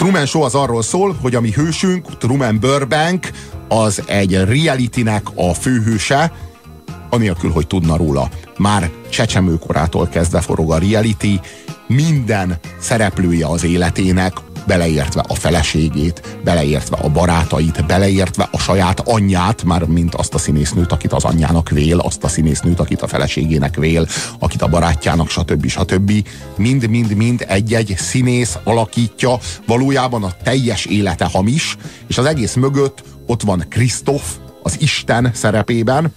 Truman Show az arról szól, hogy a mi hősünk, Truman Burbank, az egy realitynek a főhőse, anélkül, hogy tudna róla. Már csecsemőkorától kezdve forog a reality, minden szereplője az életének, beleértve a feleségét, beleértve a barátait, beleértve a saját anyját, már mint azt a színésznőt, akit az anyjának vél, azt a színésznőt, akit a feleségének vél, akit a barátjának, stb. Mind egy-egy színész alakítja, valójában a teljes élete hamis, és az egész mögött ott van Krisztof, az Isten szerepében,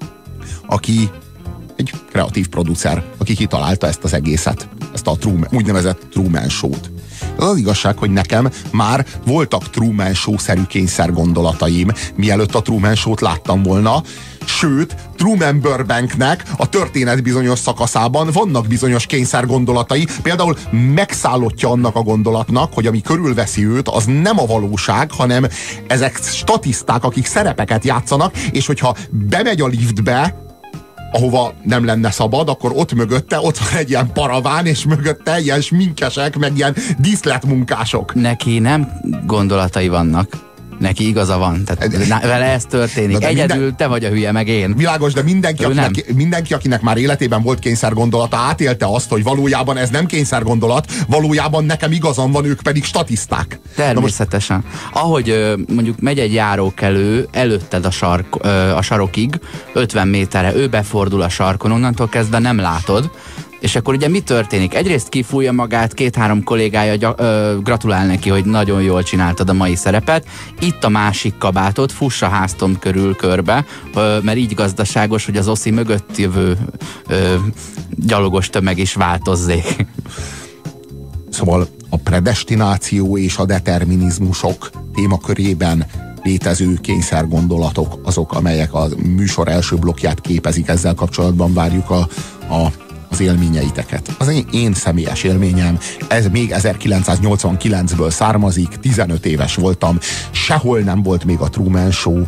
aki egy kreatív producer, aki kitalálta ezt az egészet, ezt a úgynevezett Truman Show-t. Az igazság, hogy nekem már voltak Truman Show-szerű kényszergondolataim, mielőtt a Truman Show-t láttam volna, sőt, Truman Burbanknek a történet bizonyos szakaszában vannak bizonyos kényszergondolatai, például megszállottja annak a gondolatnak, hogy ami körülveszi őt, az nem a valóság, hanem ezek statiszták, akik szerepeket játszanak, és hogyha bemegy a liftbe, ahova nem lenne szabad, akkor ott mögötte, ott van egy ilyen paraván, és mögötte ilyen sminkesek, meg ilyen díszletmunkások. Neki nem gondolatai vannak. Neki igaza van. Tehát vele ez történik. Egyedül te vagy a hülye, meg én. Világos, de mindenki, akinek már életében volt kényszergondolata, átélte azt, hogy valójában ez nem kényszergondolat, valójában nekem igazam van, ők pedig statiszták. Természetesen. Ahogy mondjuk megy egy járókelő előtted a sarokig, 50 méterre, ő befordul a sarkon, onnantól kezdve nem látod, és akkor ugye mi történik? Egyrészt kifújja magát, 2-3 kollégája gratulál neki, hogy nagyon jól csináltad a mai szerepet. Itt a másik kabátod, fuss a háztom körül körbe, mert így gazdaságos, hogy az oszi mögött jövő gyalogos tömeg is változzék. Szóval a predestináció és a determinizmusok témakörében létező kényszergondolatok azok, amelyek a műsor első blokkját képezik, ezzel kapcsolatban várjuk az élményeiteket. Az én személyes élményem, ez még 1989-ből származik, 15 éves voltam, sehol nem volt még a Truman Show.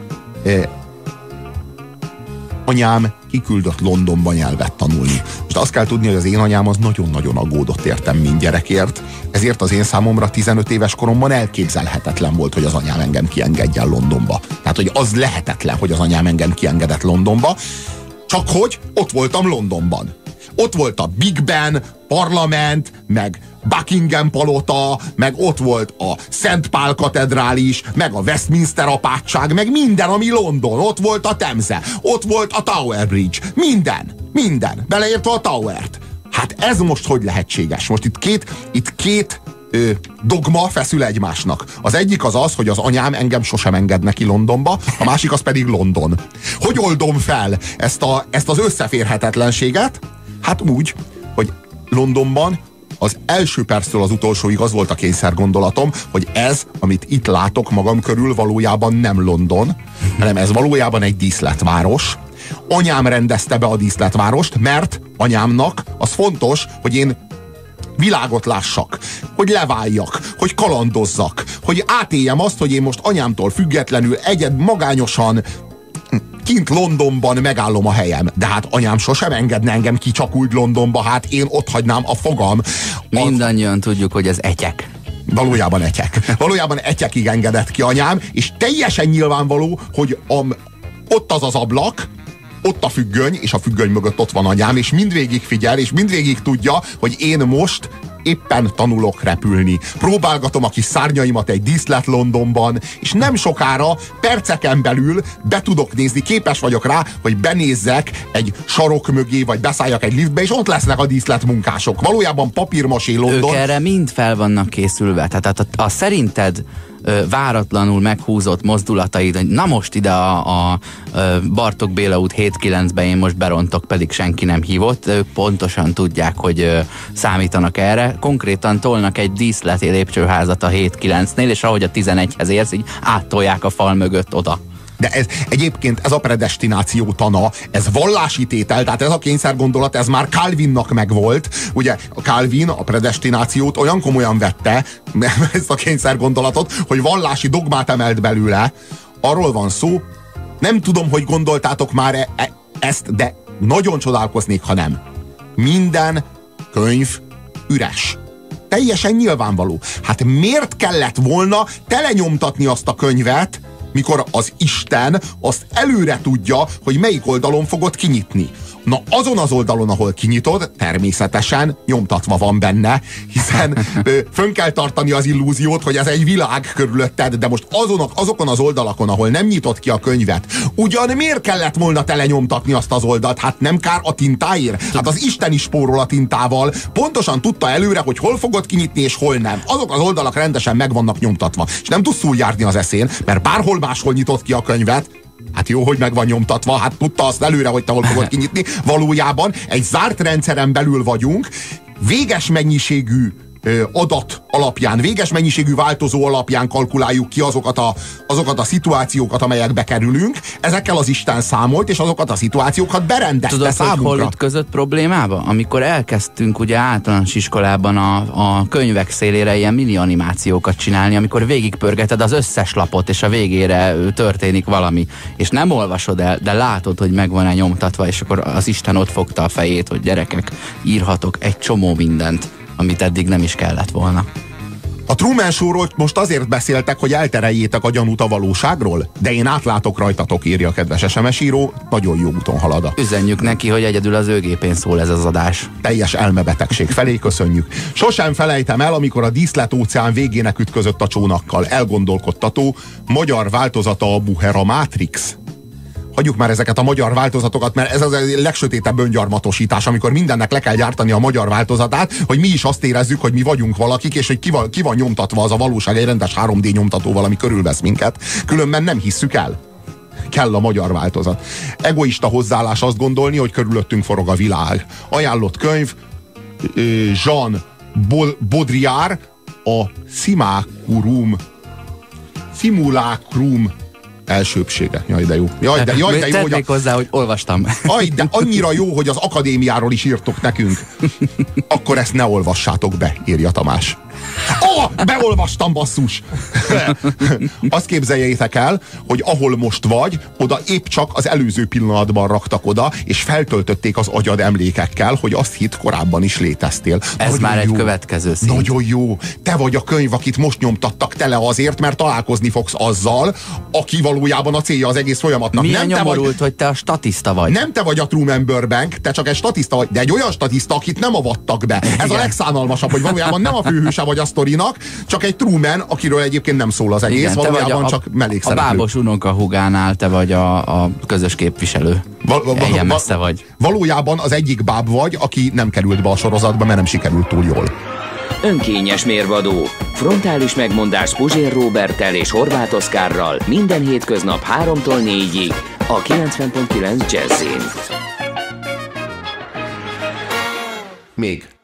Anyám kiküldött Londonba nyelvet tanulni. Most azt kell tudni, hogy az én anyám az nagyon-nagyon aggódott értem, mint gyerekért, ezért az én számomra 15 éves koromban elképzelhetetlen volt, hogy az anyám engem kiengedjen Londonba. Tehát, hogy az lehetetlen, hogy az anyám engem kiengedett Londonba, csak hogy ott voltam Londonban. Ott volt a Big Ben, parlament, meg Buckingham palota, meg ott volt a Szent Pál katedrális, meg a Westminster apátság, meg minden, ami London. Ott volt a Temze, ott volt a Tower Bridge. Minden. Beleértve a Towert. Hát ez most hogy lehetséges? Most itt két dogma feszül egymásnak. Az egyik az, hogy az anyám engem sosem enged neki Londonba, a másik az pedig London. Hogy oldom fel ezt az összeférhetetlenséget? Hát úgy, hogy Londonban az első perctől az utolsóig az volt a kényszergondolatom, hogy ez, amit itt látok magam körül, valójában nem London, hanem ez valójában egy díszletváros. Anyám rendezte be a díszletvárost, mert anyámnak az fontos, hogy én világot lássak, hogy leváljak, hogy kalandozzak, hogy átéljem azt, hogy én most anyámtól függetlenül magányosan kint Londonban megállom a helyem. De hát anyám sosem engedne engem ki csak úgy Londonba, hát én ott hagynám a fogam. Mindannyian tudjuk, hogy ez etyek. Valójában etyek. Valójában etyekig engedett ki anyám, és teljesen nyilvánvaló, hogy ott az ablak, ott a függöny, és a függöny mögött ott van anyám, és mindvégig figyel, és mindvégig tudja, hogy én most éppen tanulok repülni. Próbálgatom a kis szárnyaimat egy díszlet Londonban, és nem sokára, perceken belül be tudok nézni, képes vagyok rá, hogy benézzek egy sarok mögé, vagy beszálljak egy liftbe, és ott lesznek a díszletmunkások. Valójában papírmasé London. Ők erre mind fel vannak készülve. Tehát a szerinted váratlanul meghúzott mozdulataid, hogy na most ide a Bartók Béla út 7-9-be én most berontok, pedig senki nem hívott, ők pontosan tudják, hogy számítanak erre. Konkrétan tolnak egy díszleti lépcsőházat a 7-9-nél, és ahogy a 11-hez érsz, így áttolják a fal mögött oda. De egyébként ez a predestináció tana, ez vallási tétel, tehát ez a kényszergondolat, ez már Calvinnak megvolt. Ugye a Calvin a predestinációt olyan komolyan vette, ezt a kényszergondolatot, hogy vallási dogmát emelt belőle. Arról van szó, nem tudom, hogy gondoltátok már ezt, de nagyon csodálkoznék, ha nem. Minden könyv üres. teljesen nyilvánvaló. Hát miért kellett volna telenyomtatni azt a könyvet, mikor az Isten azt előre tudja, hogy melyik oldalon fogod kinyitni? Na azon az oldalon, ahol kinyitod, természetesen nyomtatva van benne, hiszen fönn kell tartani az illúziót, hogy ez egy világ körülötted, de most azokon az oldalakon, ahol nem nyitott ki a könyvet, ugyan miért kellett volna telenyomtatni azt az oldalt? Hát nem kár a tintáért? Hát az Isten is spórol a tintával, pontosan tudta előre, hogy hol fogod kinyitni és hol nem. Azok az oldalak rendesen meg vannak nyomtatva, és nem tudsz túljárni az eszén, mert bárhol máshol nyitott ki a könyvet. Hát jó, hogy meg van nyomtatva, hát tudta azt előre, hogy te hol fogod kinyitni. Valójában egy zárt rendszeren belül vagyunk, véges mennyiségű adat alapján, véges mennyiségű változó alapján kalkuláljuk ki azokat a szituációkat, amelyekbe kerülünk. Ezekkel az Isten számolt, és azokat a szituációkat berendezte számunkra. Tudod, hogy hol ütközött problémába? Amikor elkezdtünk ugye általános iskolában a könyvek szélére ilyen mini animációkat csinálni, amikor végigpörgeted az összes lapot, és a végére történik valami, és nem olvasod el, de látod, hogy meg van-e nyomtatva, és akkor az Isten ott fogta a fejét, hogy gyerekek, írhatok egy csomó mindent, amit eddig nem is kellett volna. A Truman Show-ról most azért beszéltek, hogy eltereljétek a gyanút a valóságról, de én átlátok rajtatok, írja a kedves SMS író, nagyon jó úton halad. Üzenjük neki, hogy egyedül az ő gépén szól ez az adás. Teljes elmebetegség felé köszönjük. Sosem felejtem el, amikor a díszlet óceán végének ütközött a csónakkal. Elgondolkodtató, magyar változata a Buhera Matrix. Hagyjuk már ezeket a magyar változatokat, mert ez az a legsötétebb öngyarmatosítás, amikor mindennek le kell gyártani a magyar változatát, hogy mi is azt érezzük, hogy mi vagyunk valakik, és hogy ki van nyomtatva az a valóság egy rendes 3D nyomtatóval, ami körülvesz minket. Különben nem hisszük el. Kell a magyar változat. Egoista hozzáállás azt gondolni, hogy körülöttünk forog a világ. Ajánlott könyv Jean Baudrillard, a Simulacrum elsőbsége. Jaj, de jó. Jaj, de jó, hogy hozzá, hogy olvastam. Jaj, de annyira jó, hogy az akadémiáról is írtok nekünk. Akkor ezt ne olvassátok be, írja Tamás. Beolvastam, basszus! Azt képzeljétek el, hogy ahol most vagy, oda épp csak az előző pillanatban raktak oda, és feltöltötték az agyad emlékekkel, hogy azt hitt, korábban is léteztél. Ez nagyon már jó. Egy következő szint. Nagyon jó. Te vagy a könyv, akit most nyomtattak tele azért, mert találkozni fogsz azzal, aki valójában a célja az egész folyamatnak. Milyen nyomorult, hogy te a statiszta vagy. Nem te vagy a Truman Burbank, te csak egy statiszta vagy, de egy olyan statiszta, akit nem avattak be. Ez igen. A legszánalmasabb, hogy valójában nem a főhőse vagy a sztorinak, csak egy Truman, akiről egyébként nem szól az egész, igen, valójában csak mellékszereplő. A bábos unokahúgánál te vagy a közös képviselő. Ilyen messze vagy. Valójában az egyik báb vagy, aki nem került be a sorozatba, mert nem sikerült túl jól. Önkényes mérvadó. Frontális megmondás Puzsér Róberttel és Horváth Oszkárral minden hétköznap 3-tól 4-ig a 90.9 Jazzin. Még